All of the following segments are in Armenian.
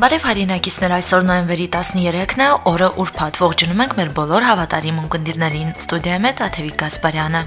Բարև հայրենակիցներ, այսօր նոյեմբերի 13-ն է, օրը ուրբաթ, ողջունում ենք մեր բոլոր հավատարիմ ունկնդիրներին, ստուդիայի մեջ Աթևիկ Գասպարյանը։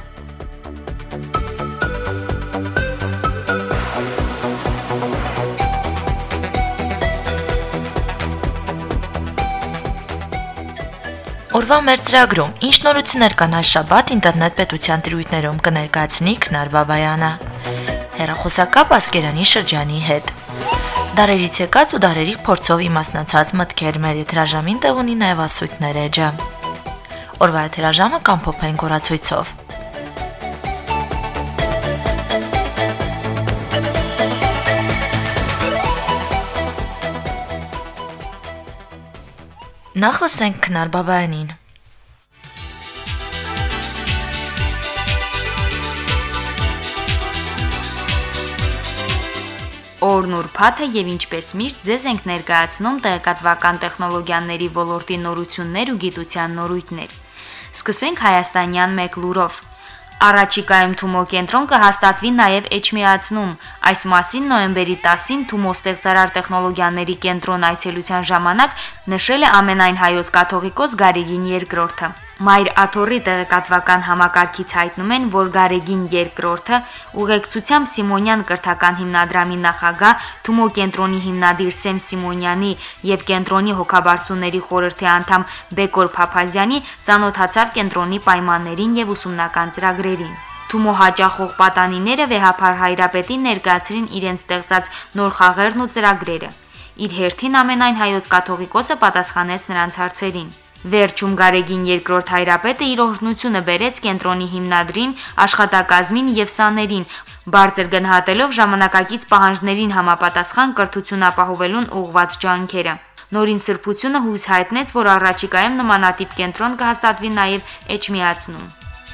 Օրվա մեր ծրագրում ինչ նորություններ կան այս շաբաթ ինտերնետ պետության տիրույթներում կներկայացնի Քնար Բաբայանը։ Հեռախոսակապ Ասկերանի շրջանի հետ։ Դարերից եկած ու դարերի փորձով իմաստնացած մտքեր մեր եթերաժամին տեղ ունի նաև ասույթներ էջը։ Օրվա եթերաժամը կամփոփային կորացույցով։ Նախ լսենք Քնար Բաբայանին։ Օրն ուրբաթ է եւ ինչպես միշտ ձեզ ենք ներկայացնում տեղեկատվական տեխնոլոգիաների ոլորտի նորություններ ու գիտության նորույթներ։ Սկսենք հայաստանյան մեկ լուրով։ Առաջիկայում Թումո կենտրոն կհաստատվի նաև Էջմիածնում։ Այս մասին նոյեմբերի 10-ին Թումո ստեղծարար տեխնոլոգիաների կենտրոն այցելության ժամանակ նշել է ամենայն հայոց կաթողիկոս Գարեգին II-ը։ Մայր Աթոռի տեղեկատվական համակարգից հայտնում են, որ Գարեգին II-ը ուղեկցությամբ Սիմոնյան կրթական հիմնադրամի նախագահ Թումո կենտրոնի հիմնադիր Սեմ Սիմոնյանի եւ կենտրոնի հոգաբարձուների խորհրդի անդամ Բեկոր Փափազյանի ծանոթացավ կենտրոնի պայմաններին եւ ուսումնական ծրագրերին։ Թումո հաճախող պատանիները վեհափար հայրապետին ներկայացրին իրենց ստեղծած նոր խաղերն ու ծրագրերը։ Իր հերթին ամենայն հայոց կաթողիկոսը պատասխանեց նրանց հարցերին։ Վերջում Գարեգին II հայրապետը իր օրհնությունը բերեց կենտրոնի հիմնադրին, աշխատակազմին եւ սաներին, բարձր գնահատելով ժամանակակից պահանջներին համապատասխան կրթություն ապահովելուն ուղղված ջանքերը։ Նորին սրբությունը հույս հայտնեց, որ առաջիկայում նմանատիպ կենտրոն կհաստատվի նաեւ Էջմիածնում։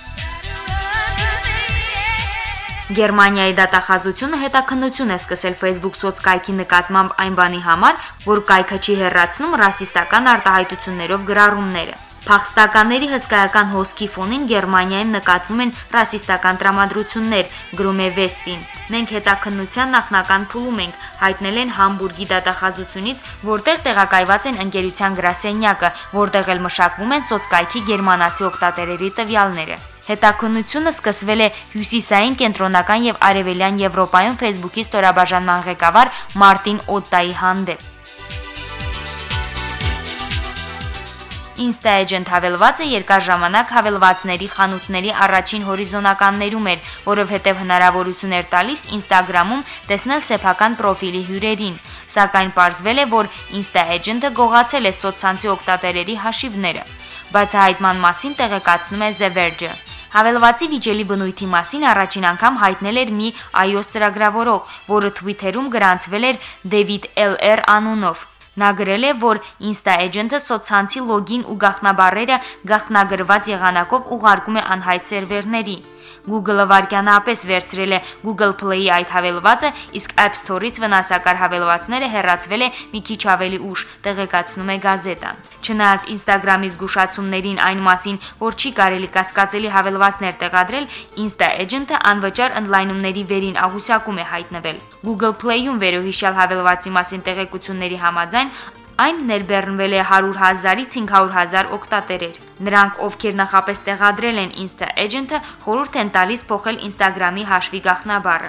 Գերմանիայի դատախազությունը հետաքննություն է սկսել Facebook սոցկայքի նկատմամբ այն բանի համար, որ կայքը չի հեռացնում ռասիստական արտահայտություններով գրառումները։ Փախստականների հսկայական հոսքի ֆոնին Գերմանիայում նկատվում են ռասիստական տրամադրություններ, գրում է Վեստին։ Մենք հետաքննության նախնական փուլում ենք, հայտնել են Համբուրգի դատախազությունից, որտեղ տեղակայված են ընկերության գրասենյակը, որտեղ էլ մշակվում են սոցկայքի գերմանացի օգտատերերի տվյալները։ Հետաքննությունը սկսվել է հյուսիսային, կենտրոնական եւ արևելյան Եվրոպայում Facebook-ի ստորաբաժանման ղեկավար Մարտին Օտտայի հանդեպ։ Insta-Agent հավելվածը երկար ժամանակ հավելվածների խանութների առաջին հորիզոնականներում էր, որովհետև հնարավորություն էր տալիս Instagram-ում տեսնել սեփական պրոֆիլի հյուրերին, սակայն պարզվել է, որ Insta-Agent-ը գողացել է սոցցանցի օգտատերերի հաշիվները։ Բացահայտման մասին տեղեկացնում է The Verge-ը։ Հավելվածի վիճելի բնույթի մասին առաջին անգամ հայտնել էր մի iOS ծրագրավորող, որը Twitter-ում գրանցվել էր David LR անունով։ Նա գրել է, որ Insta-Agent-ը սոցցանցի լոգին ու գաղտնաբառերը գաղտնագրված եղանակով ուղարկում է անհայտ սերվերների։ Google-ը վարքյանապես վերցրել է Google Play-ի այդ հավելվածը, իսկ App Store-ից վնասակար հավելվածները հեռացվել է մի քիչ ավելի ուշ, տեղեկացնում է գազետան։ Չնայած Instagram-ի զգուշացումներին այն մասին, որ չի կարելի կասկածելի հավելվածներ տեղադրել, Insta-Agent-ը անվճար ընդլայնումների վերին աղյուսակում է հայտնվել։ Google Play-ում վերոհիշյալ հավելվածի մասին տեղեկությունների համաձայն այն ներբեռնվել է 100,000-ից 500,000 օգտատերեր։ Նրանք, ովքեր նախապես տեղադրել են Insta-Agent-ը, խորհուրդ են տալիս փոխել Instagram-ի հաշվի գաղտնաբառը։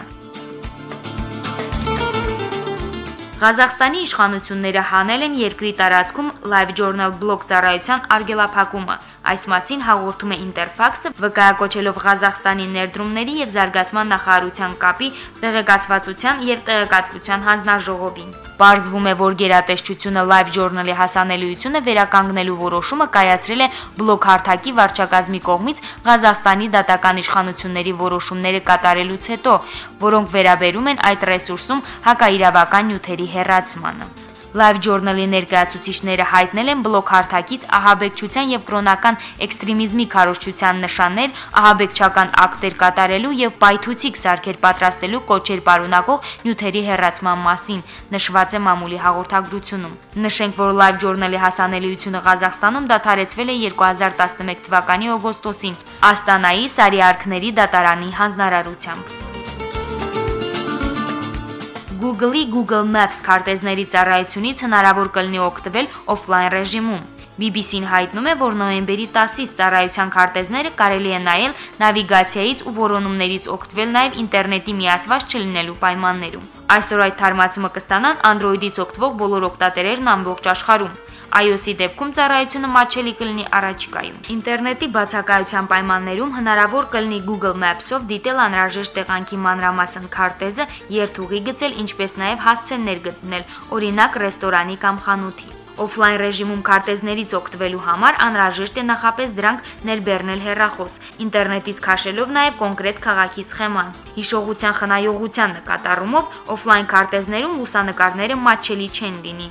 Ղազախստանի իշխանությունները հանել են երկրի տարածքում LiveJournal բլոգ ծառայության արգելափակումը։ Այս մասին հաղորդում է Interfax-ը, վկայակոչելով Ղազախստանի ներդրումների եւ զարգացման նախարարության կապի տեղեկացվածության եւ տեղեկատվության հանձնաժողովին։ Պարզվում է, որ գերատեսչությունը LiveJournal-ի հասանելիությունը վերականգնելու որոշումը կայացրել է բլոգ հարթակի վարչակազմի կողմից Ղազախստանի դատական իշխանությունների որոշումները կատարելուց հետո, որոնք վերաբերում են այդ ռեսուրսում հակաիրավական նյութերի հեռացմանը։ LiveJournal-ի ներկայացուցիչները հայտնել են բլոգ հարթակից ահաբեկչության եւ կրոնական էքստրեմիզմի քարոզչության նշաններ, ահաբեկչական ակտեր կատարելու եւ պայթուցիկ սարքեր պատրաստելու կոչեր պարունակող նյութերի հեռացման մասին, նշված է մամուլի հաղորդագրությունում։ Նշենք, որ LiveJournal-ի հասանելիությունը Ղազախստանում դադարեցվել է 2011 թվականի օգոստոսին Աստանայի Սարիարքների դատարանի հանձնարարությամբ։ Google-ի Google Maps քարտեզների ծառայությունից հնարավոր կլինի օգտվել օֆլայն ռեժիմում։ BBC-ն հայտնում է, որ նոյեմբերի 10-ից ծառայության քարտեզները կարելի է նայել նավիգացիայից ու որոնումներից օգտվել նաև ինտերնետի միացված չլինելու պայմաններում։ Այսօր այդ թարմացումը կստանան Android-ից օգտվող բոլոր օգտատերերն ամբողջ աշխարհում։ iOS-ի դեպքում ծառայությունը մատչելի կլինի առաջիկայում։ Ինտերնետի բացակայության պայմաններում հնարավոր կլինի Google Maps-ով դիտել անհրաժեշտ տեղանքի մանրամասն քարտեզը, երթուղի գծել, ինչպես նաև հասցեներ գտնել, օրինակ ռեստորանի կամ խանութի։ Օֆլայն ռեժիմում քարտեզներից օգտվելու համար անհրաժեշտ է նախապես դրանք ներբեռնել հեռախոս, ինտերնետից քաշելով նաև կոնկրետ քաղաքի սխեման։ Հիշողության խնայողության նկատառումով օֆլայն քարտեզներում լուսանկարները մատչելի չեն լինի։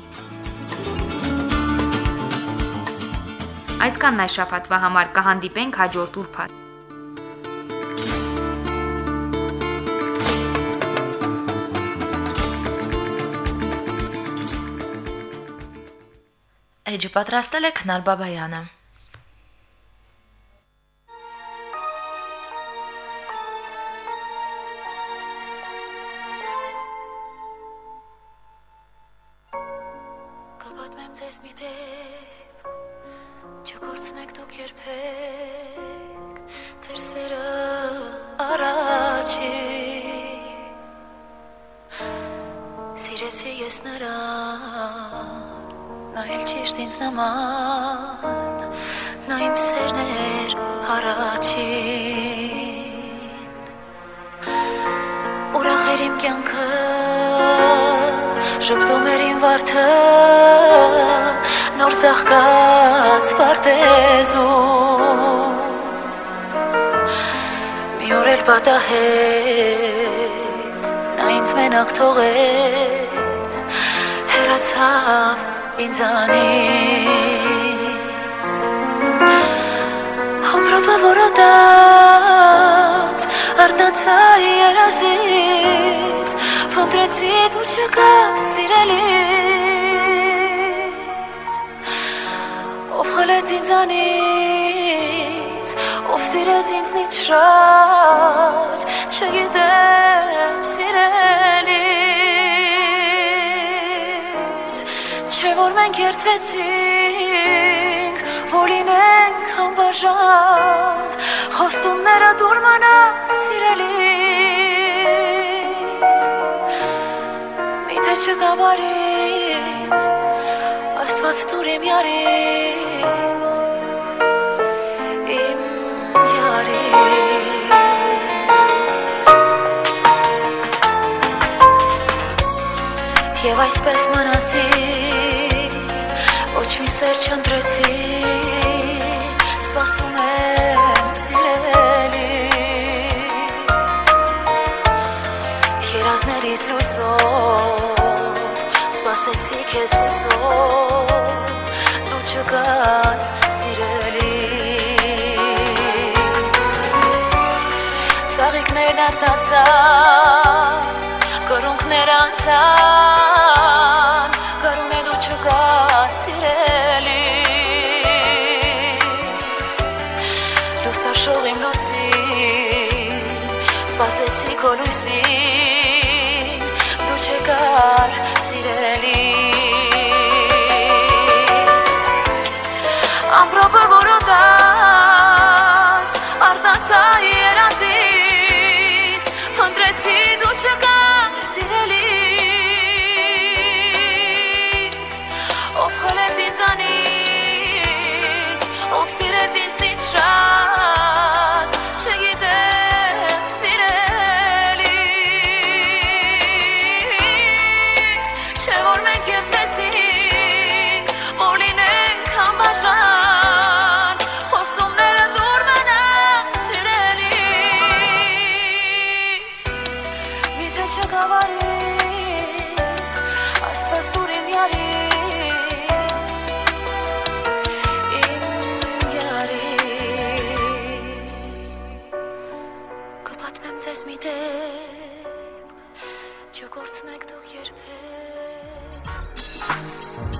Այսքանն այս շաբաթվա համար, կհանդիպենք հաջորդ ուրբաթ։ Էջը պատրաստել է Քնար Բաբայանը։ Կպատմեմ ձեզ մի դեպք, չկորցնեք դուք երբեք, ձեր սերը առաջի, սիրեցի ես նրան, նա էլ ճիշտ ինձ նման, նա իմ սերն էր առաջին, ուրախ էր իմ կյանքը, ժպտում էր իմ վարդը, նոր ծաղկած պարտեզում, մի օր էլ պատահեց, նա ինձ մենակ թողեց, հեռացավ ինձանից, ամպրոպը որոտաց, արթնացա երազից, փնտրեցի դու չկաս սիրելիս, ով խլեց ինձանից, ով սիրեց ինձնից շատ, չգիտեմ սիրելիս, չէ որ մենք երդվեցինք, որ լինենք անբաժան, խոստումները դուր մնաց սիրելիս, միթե չկա բարին, Աստված տուր իմ յարին, իմ յարին, և այսպես մնացի, ոչ մի սեր չընտրեցի, սպասում եմ սիրելիս, երազներիս լույսով, սպասեցի քեզ հույսով, դու չկաս սիրելիս, ծաղիկներն արտացան, կրունկներ անցան, կրուն է դու չկաս սիրելիս, լուսաշող իմ լուսին, սպասեցի քո լույսին, դու չկար սիրելիս, ամպրոպը որոտաց, արթնացա երազից, փնտրեցի դու չկաս սիրելիս, ով խլեց ինձանից, ով սիրեց ինձնից շատ, չգիտեմ սիրելիս, չէ որ մենք երդվեցինք, որ լինենք անբաժան, խոստումները դուր մնաց սիրելիս, միթե չկա բարին, Աստված տուր իմ յարին, իմ յարին, կպատմեմ ձեզ մի դեպք, չկորցնեք դուք երբեք,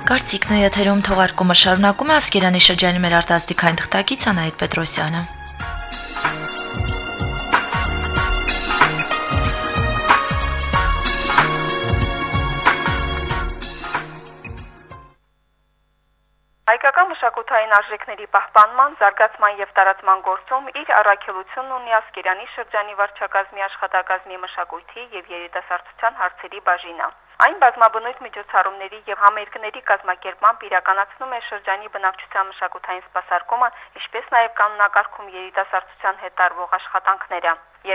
Կարծիքն է եթերում թողարկումը շարունակում է Ասկերանի շրջանի մեր արտասթիկային թղթակից Անահիտ Պետրոսյանը։ Հայկական մշակութային արժեքների պահպանման, զարգացման եւ տարածման գործում իր առաքելությունն ունի Ասկերանի շրջանի վարչակազմի աշխատակազմի մշակույթի եւ երիտասարդության հարցերի բաժինը։ Այն բազմաբնույթ միջոցառումների եւ համերգների կազմակերպմամբ իրականացնում է շրջանի բնակչության մշակութային սպասարկումը, ինչպես նաեւ կանոնակարգում երիտասարդության հետ տարվող աշխատանքները։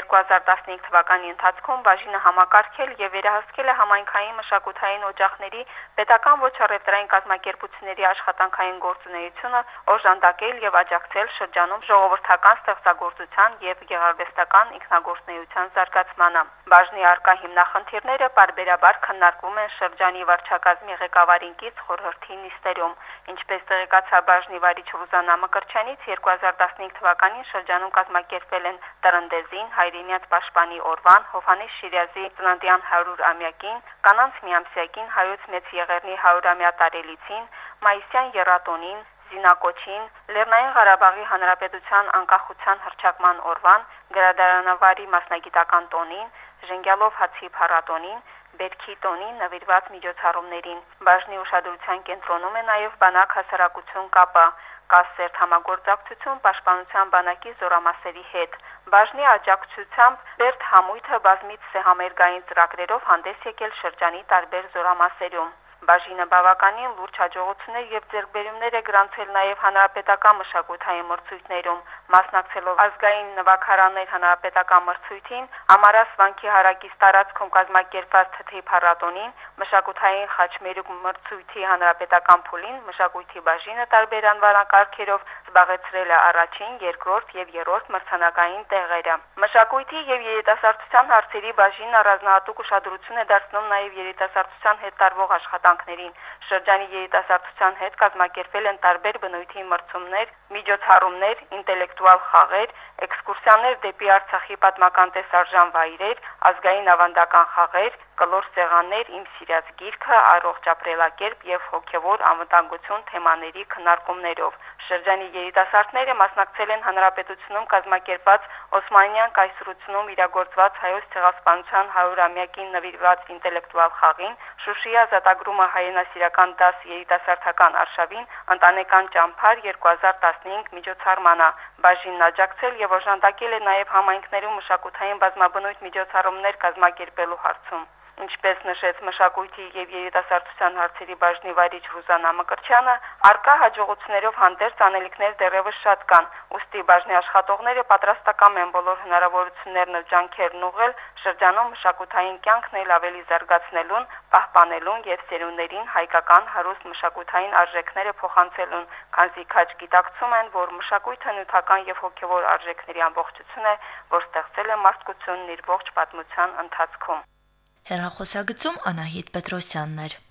2015 թվականի ընթացքում բաժինը համակարգել եւ վերահսկել է համայնքային մշակութային օջախների պետական ոչ առևտրային կազմակերպությունների աշխատանքային գործունեությունը, օժանդակել եւ աջակցել շրջանում ժողովրդական ստեղծագործության եւ գեղարվեստական ինքնագործունեության զարգացմանը։ Բաժնի արկա հիմնախնդիրները պարբերաբար քննարկվում են շրջանի վարչակազմի ղեկավարին կից խորհրդի նիստերում, ինչպես տեղեկացա բաժնի վարիչ Ռուզանա Մկրտչյանից 2015 թվականին շրջանում կազմակերպվել են Տրնդեզին, Հայրենիաց պաշտպանի օրվան, Հովհաննես Շիրազի ծննդյան 100-ամյակին, կանանց միամսյակին, հայոց մեծ եղեռնի 100-ամյա տարելիցին, մայիսյան եռատոնին, Զինակոչին, Լեռնային Ղարաբաղի Հանրապետության անկախության հռչակման օրվան, գրադարանավարի մասնագիտական տոնին, Ժենգյալով հացի փառատոնին, Բերքի տոնին նվիրված միջոցառումներին։ Բաժնի ուշադրության կենտրոնում է նաև բանակ հասարակություն կապը, կասերտ համագործակցություն պաշտպանության բանակի զորամասերի հետ։ Բաժնի աջակցությամբ Բերդ համույթը բազմից համերգային ծրագրերով հանդես եկել շրջանի տարբեր զորամասերում։ Բաժինը բավականին լուրջ հաջողություններ եւ ձեռքբերումներ է գրանցել նաեւ հանրապետական մշակութային մրցույթներում, մասնակցելով ազգային նվագարաններ հանրապետական մրցույթին, Ամարաս վանքի հարակից տարածքում կազմակերպված թթի փառատոնին, մշակութային խաչմերուկ մրցույթի հանրապետական փուլին, մշակույթի բաժինը տարբեր անվանակարգերով զբաղեցրել է առաջին, երկրորդ եւ երրորդ մրցանակային տեղերը։ Մշակույթի եւ երիտասարդության հարցերի բաժինը առանձնահատուկ ուշադրություն է դարձնում նաեւ երիտասարդության հետ տարվող աշխատանքներին։ Շրջանի երիտասարդության հետ կազմակերպվել են տարբեր բնույթի մրցումներ, միջոցառումներ, ինտելեկտուալ խաղեր, էքսկուրսիաներ դեպի Արցախի պատմական տեսարժան վայրեր, ազգային ավանդական խաղեր, կլոր սեղաններ, իմ սիրած գիրքը, առողջ ապրելակերպ եւ հոգեվոր անվտանգություն թեմաների քննարկումներով։ Շրջանի երիտասարդները մասնակցել են հանրապետությունում կազմակերպված Օսմանյան կայսրությունում իրագործված հայոց ցեղասպանության 100-ամյակին նվիրված ինտելեկտուալ խաղին, Շուշիի ազատագրումը հայրենասիրական դաս երիտասարդական արշավին, ընտանեկան ճամփար 2015 միջոցառմանը։ Բաժինն աջակցել եւ օժանդակել է նաեւ համայնքներում մշակութային բազմաբնույթ միջոցառումներ կազմակերպելու հարցում։ Ինչպես նշեց մշակույթի եւ երիտասարդության հարցերի բաժնի վարիչ Ռուզանա Մկրտչյանը, արկա հաջողություններով հանդերձ անելիքներ դեռևս շատ կան, ուստի բաժնի աշխատողները պատրաստական են բոլոր հնարավորություններն ու ջանքերն ուղղել շրջանում մշակութային կյանքն էլ ավելի զարգացնելուն, պահպանելուն եւ սերունդերին հայկական հարուստ մշակութային արժեքները փոխանցելուն, քանզի քաջ գիտակցում են, որ մշակույթը նյութական եւ հոգեվոր արժեքների ամբողջություն է, որ ստեղծել է մարդկությունն իր ողջ պատմության ընթացքում։ Հեռախոսագծում Անահիտ Պետրոսյանն էր։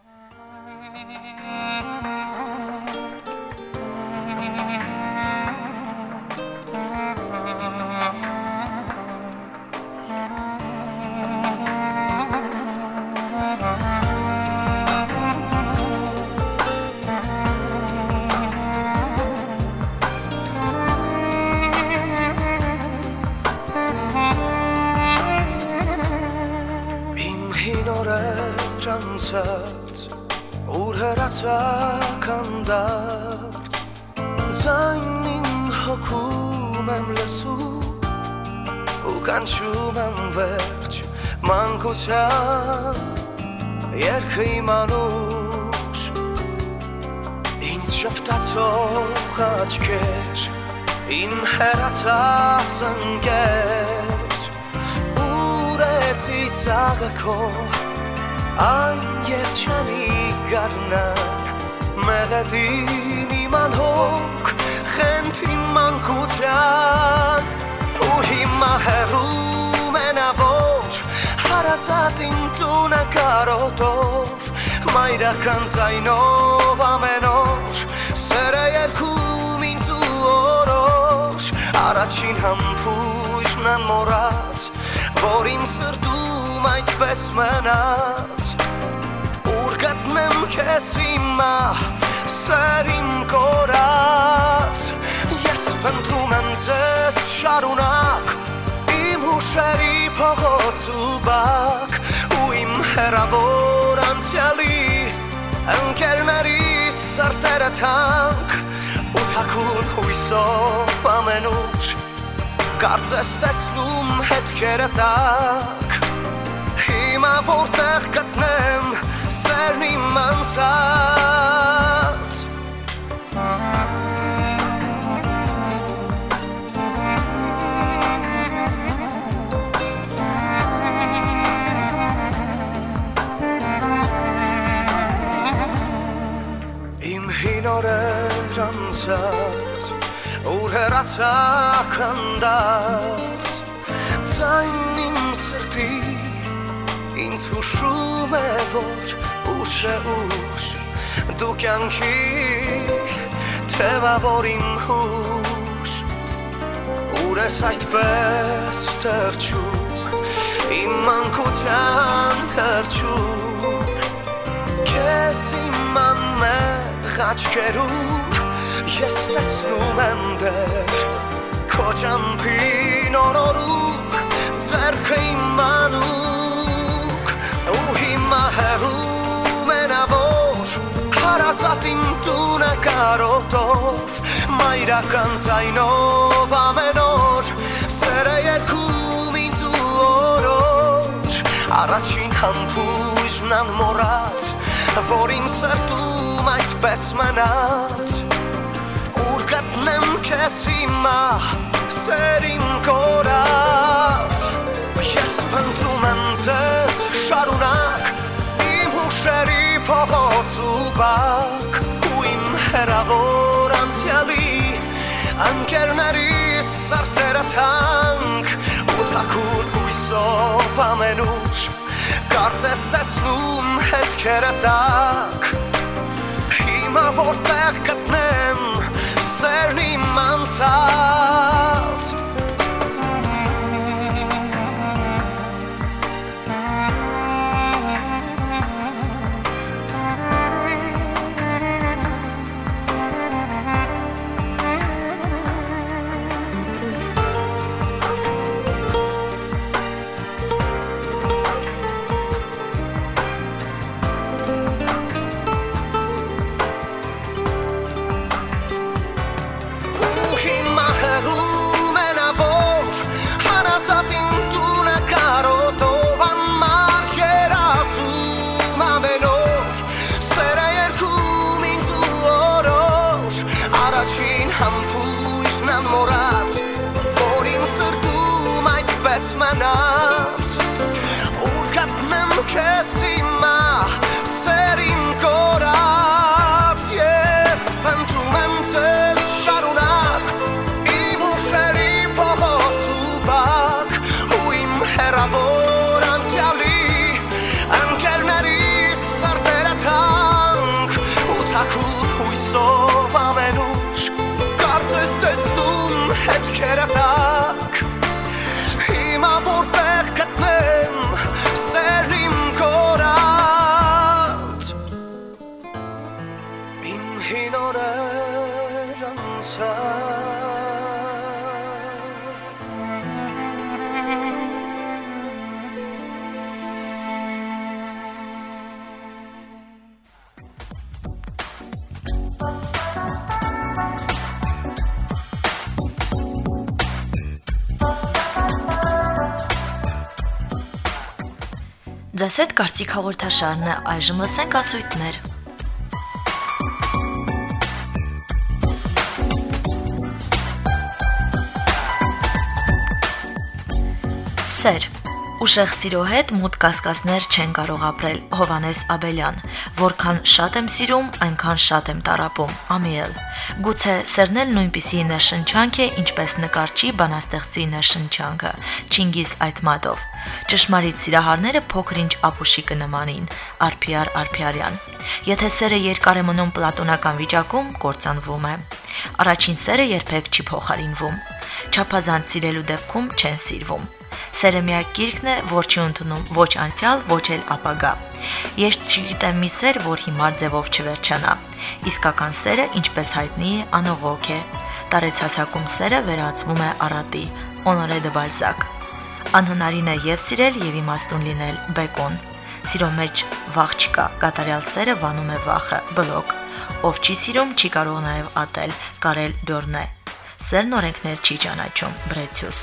Ուր հրացական դարձ Ձայնին հոգում եմ լսում ու կանչում եմ վերջ մանկության երգը իմ անուշ ինձ շփթացող աչքեր իմ հեռացած ընկեր ուր է ծիծաղը քո Այն երջանի գարնակ, մեղեդին իմ անհոգ, խենթին մանկության, ու հիմա հեռում է նա ոչ, հարազատին տունը կարոտով, մայրական ձայնով ամեն օր, սեր է երգում ինձ ու օրոշ, առաջին համբույրն եմ մոռաց, որ իմ սրտում այդպես մնաց, գտնեմ քեզ հիմա սերիմ կորած ես փնտրում եմ ձեզ շարունակ իմ հուշերի փողոց ու բակ ու իմ հեռավոր անցյալի ընկերների սրտերը թանկ ու թաքուն հույսով ամենուր կարծես տեսնում հետքերը տակ հիմա որտեղ գտնեմ սերն իմ անցած իմ հին օրեր անցած ուր հեռացակ հանդած ձայն իմ սրտի ինձ հուշում է որ ուշ է ուշ դու կյանքի թևավոր իմ հուշ ուր ես այդպես թրջում իմ մանկության թրջում քեզ իմ անմեղ աչքերում ես տեսնում եմ դեր քո ճամփին օրորում ձեռքը իմ մանուկ ու հիմա հեռում է նա որ հարազատ իմ տունը կարոտով մայրական ձայնով ամեն օր սերը երգում ինձ ու օրոր առաջին համբույրն անմոռաց որ իմ սրտում այդպես մնաց ուր գտնեմ քեզ հիմա սերիմ կորած ես փնտրում եմ ձեզ շարունակ իմ հուշերի փողոց ու բակ ու իմ հեռավոր անցյալի ընկերների սրտերը թանկ ու թաքուն հույսով ամենուր կարծես տեսնում հետքերը տակ հիմա որտեղ գտնեմ սերն իմ անցած քեզ հիմա սերիմ կորած ես փնտրում եմ ձեզ շարունակ իմ հուշերի փողոց ու բակ ու իմ հեռավոր անցյալի ընկերների սրտերը թանկ ու թաքուն հույսով ամենուր կարծես տեսնում հետքերը տակ հիմա որտեղ գտնեմ սերիմ կորած իմ հին օրեր անցած Ձեզ հետ կարծիք հաղորդաշարն է, այժմ լսենք ասույթներ։ Սեր Ուժեղ սիրո հետ մութ կասկածներ չեն կարող ապրել Հովհաննես Աբելյան Որքան շատ եմ սիրում, այնքան շատ եմ տառապում Ամիել Գուցե սերն էլ նույնպիսի ներշնչանք է, ինչպես նկարչի բանաստեղծի ներշնչանքը Չինգիզ Այթմատով Ճշմարիտ սիրահարները փոքր-ինչ ապուշի կնմանին Արփիար Արփիարյան Եթե սերը երկար է մնում պլատոնական վիճակում, կործանվում է Առաջին սերը երբեք չի փոխարինվում Չափազանց սիրելու դեպքում չեն սիրվում Սերը միակ գիրքն է, որ չի ընդունում ոչ անցյալ, ոչ էլ ապագա։ Ես չգիտեմ մի սեր, որ հիմար ձևով չվերջանա։ Իսկական սերը, ինչպես հայտնի է, անողոք է։ Տարեցհասակում սերը վերածվում է առատի, Օնորե դե Բալզակ։ Անհնարին է եւ սիրել եւ իմաստուն լինել, Բեկոն։ Սիրո մեջ վախ չկա, կատարյալ սերը վանում է վախը, Բլոկ։ Ով չի սիրում, չի կարող նաեւ ատել, Կարել Բյորնե։ Սերն օրենքներ չի ճանաչում, Բրեցյուս։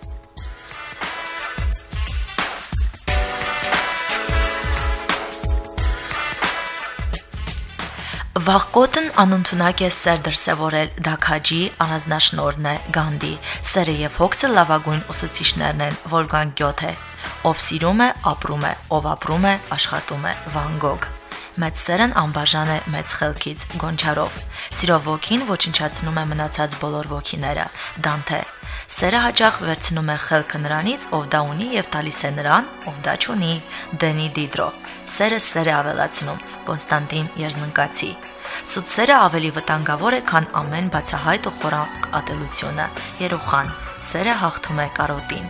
Վաղկոտն անընդունակ է սեր դրսևորել, Դաքաջի առանձնաշնորհն է, Գանդի, սերը եւ հոգսը լավագույն ուսուցիչներն են, Վոլգանգ Գյոթե, ով սիրում է, ապրում է, ով ապրում է, աշխատում է, Վան Գոգ։ Մեծ սերն անբաժան է մեծ խելքից, Գոնչարով։ Սիրո ոգին ոչնչացնում է մնացած բոլոր ոգիները, Դանթե։ Սերը հաճախ վերցնում է խելքը նրանից, ով դա ունի եւ տալիս է նրան, ով դա չունի, Դենի Դիդրո։ Սերը սեր է ավելացնում, Կոնստանտին Երզնկացի։ Սուտ սերը ավելի վտանգավոր է, քան ամեն բացահայտ ու խորակ ատելությունը, Երուխան։ Սերը հաղթում է կարոտին։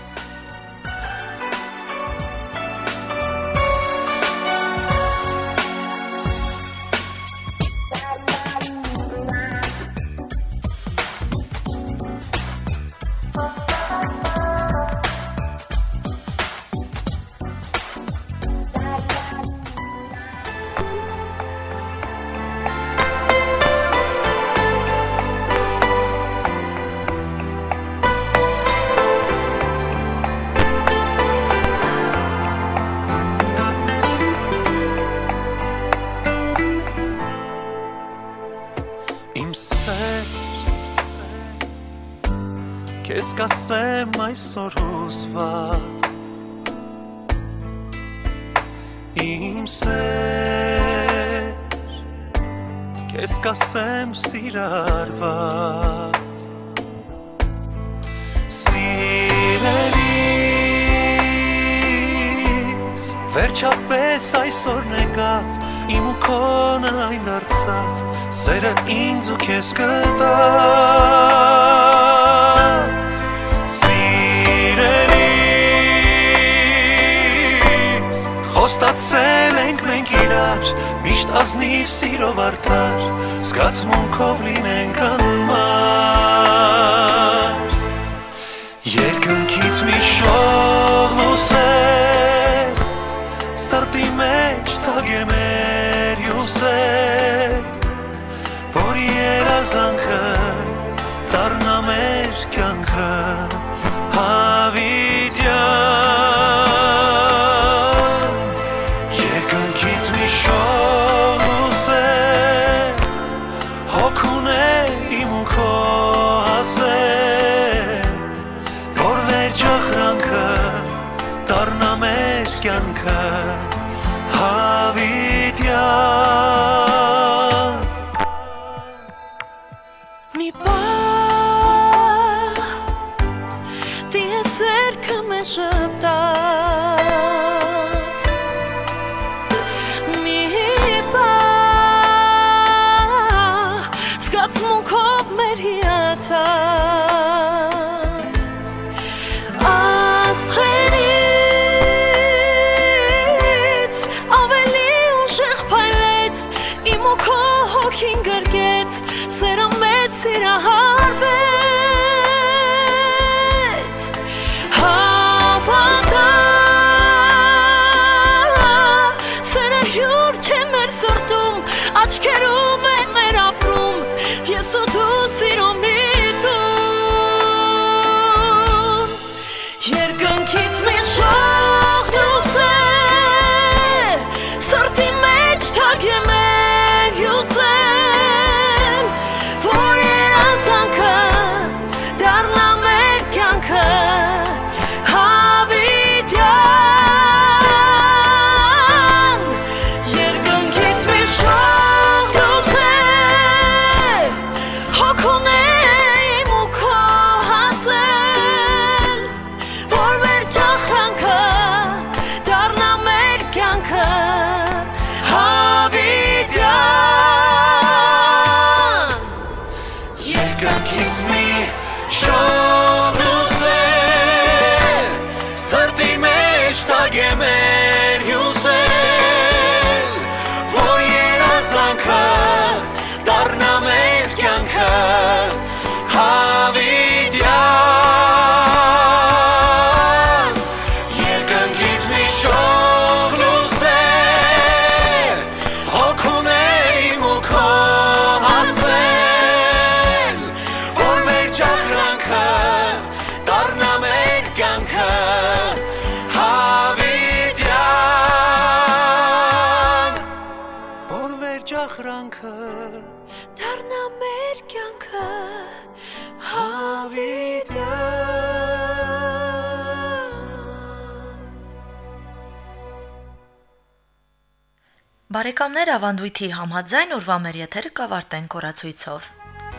Քեզ կասեմ այսօր հուզված Իմ սեր Քեզ կասեմ սիրարված Սիրելիս Վերջապես այսօրն եկավ Իմ ու քոնը այն դարձավ Սերը ինձ ու քեզ կտավ Սիրելիս Խոստացել ենք մենք իրար Միշտ ազնիվ սիրով արդար Զգացմունքով լինենք անմար Երկնքից մի շող լուսեր Սրտի մեջ թագե մեր յուզեր Որ երազանքը դառնա մեր կյանքը հավիտյան Երկնքից մի շող լուսեր Հոգուն է իմ ու քո հասեր Որ վերջախրանքը դառնա մեր կյանքը հավիտյան աղրանքը դառնա մեր կյանքը Բարեկամներ, ավանդույթի համաձայն օրվա մեր եթերը կավարտենք օրացույցով։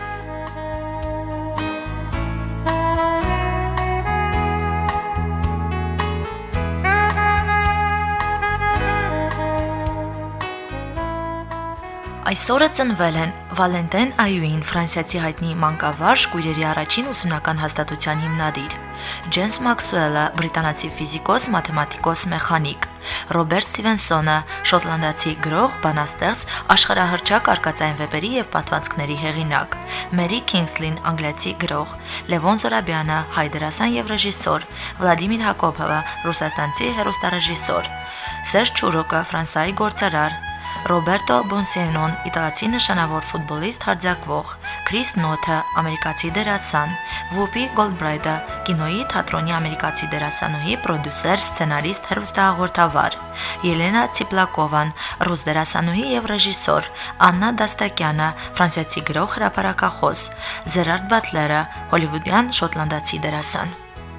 Այսօրը ծնվել են Վալենտեն Այուին, ֆրանսիացի հայտնի մանկավարժ, կույրերի առաջին ուսումնական հաստատության հիմնադիր, Ջեյմս Մաքսուելը, բրիտանացի ֆիզիկոս, մաթեմատիկոս, մեխանիկ, Ռոբերտ Սթիվենսոնը, շոտլանդացի գրող, բանաստեղծ, աշխարհահռչակ արկածային վեպերի եւ պատմվածքների հեղինակ, Մերի Քինգսլին, անգլիացի գրող, Լևոն Զորաբյանը, հայ դերասան եւ ռեժիսոր, Վլադիմիր Հակոբովը, ռուսաստանցի հեռուստարեժիսոր, Սերժ Չուրոկը, ֆրանսիայի գործարար, Ռոբերտո Բոնսիենոն, իտալացի նշանավոր ֆուտբոլիստ հարձակվող, Քրիս Նոթը, ամերիկացի դերասան, Վուպի Գոլդբրայդը, կինոյի թատրոնի ամերիկացի դերասանուհի, պրոդյուսեր, սցենարիստ, հեռուստահաղորդավար, Ելենա Ցիպլակովան, ռուս դերասանուհի եւ ռեժիսոր, Աննա Դաստակյանը, ֆրանսիացի գրող, հրապարակախոս, Զերարդ Բատլերը, հոլիվուդյան շոտլանդացի դերասան։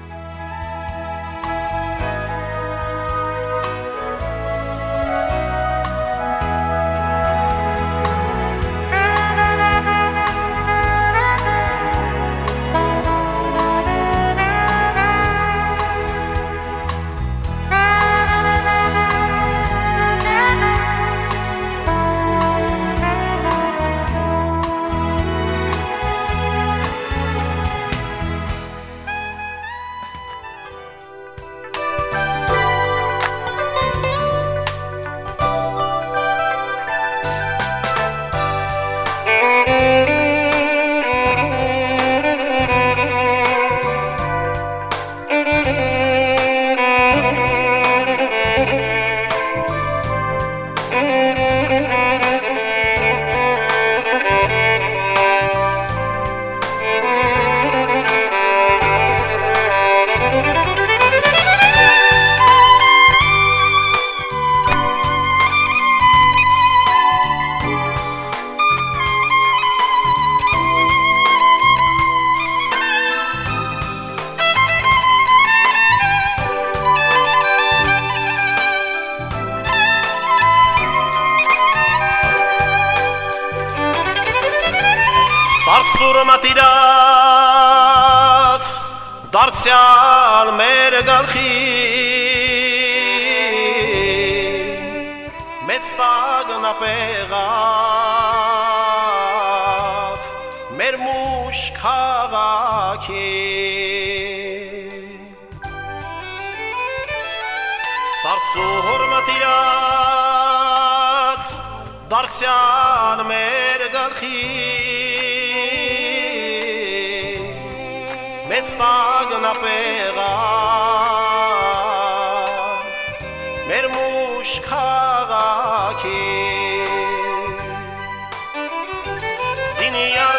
Սուրը մատիրած դարձյալ մեր գալխի մեծ տագնապեղավ մեր մուշ քաղաքի Սարսուր մատիրած դարձյալ մեր գալխի Մեծ տագնապեղավ մեր մուշ քաղաքի Զինյար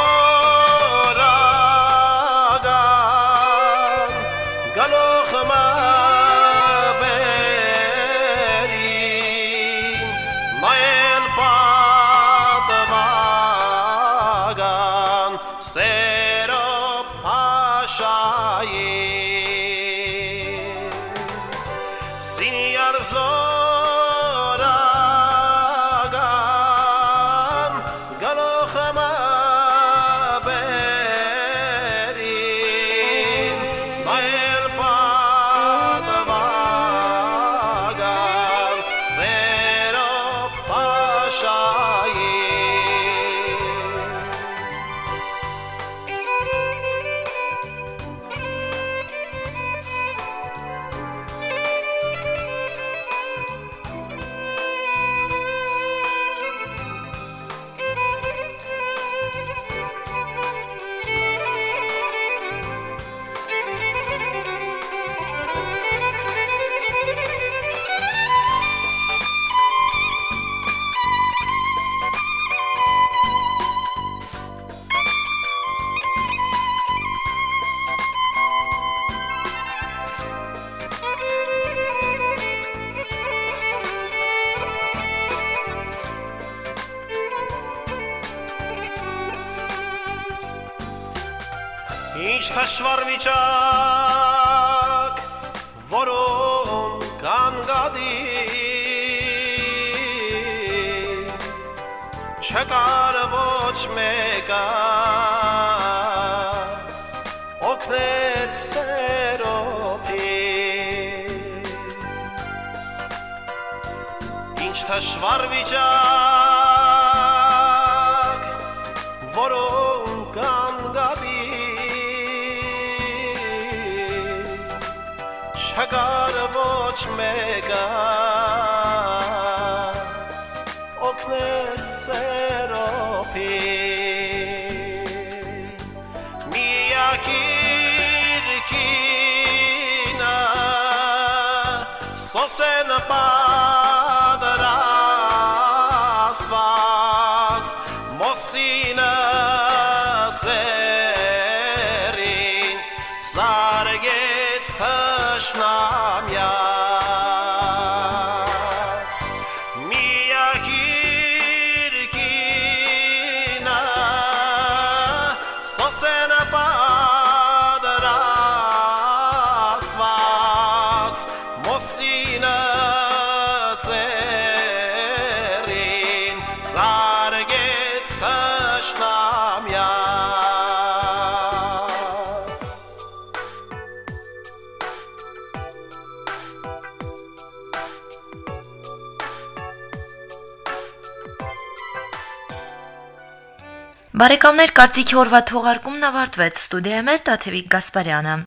զորագան գալոխ մաբերին նայել պատվագան սերոպ Զինյար զորագան Ինչ թշվառ վիճակ, որոն կանգադի, չկար ոչ մեկը օգներ սերոփին, ինչ թշվառ վիճակ, որոն կանգադի, չկար ոչ մեկը օգներ սերոփին, միակիր կինը սոսեն պատրաստված, մոսինը ձերին զարգեց թշնամյաց, միակիր կինը սոսեն պատրաստված, մոսինը ձերին զարգեց թշնամյաց. Բարեկամներ, կարծիքի օրվա թողարկումն ավարտվեց։ Ստուդիայում էր Տաթևիկ Գասպարյանը։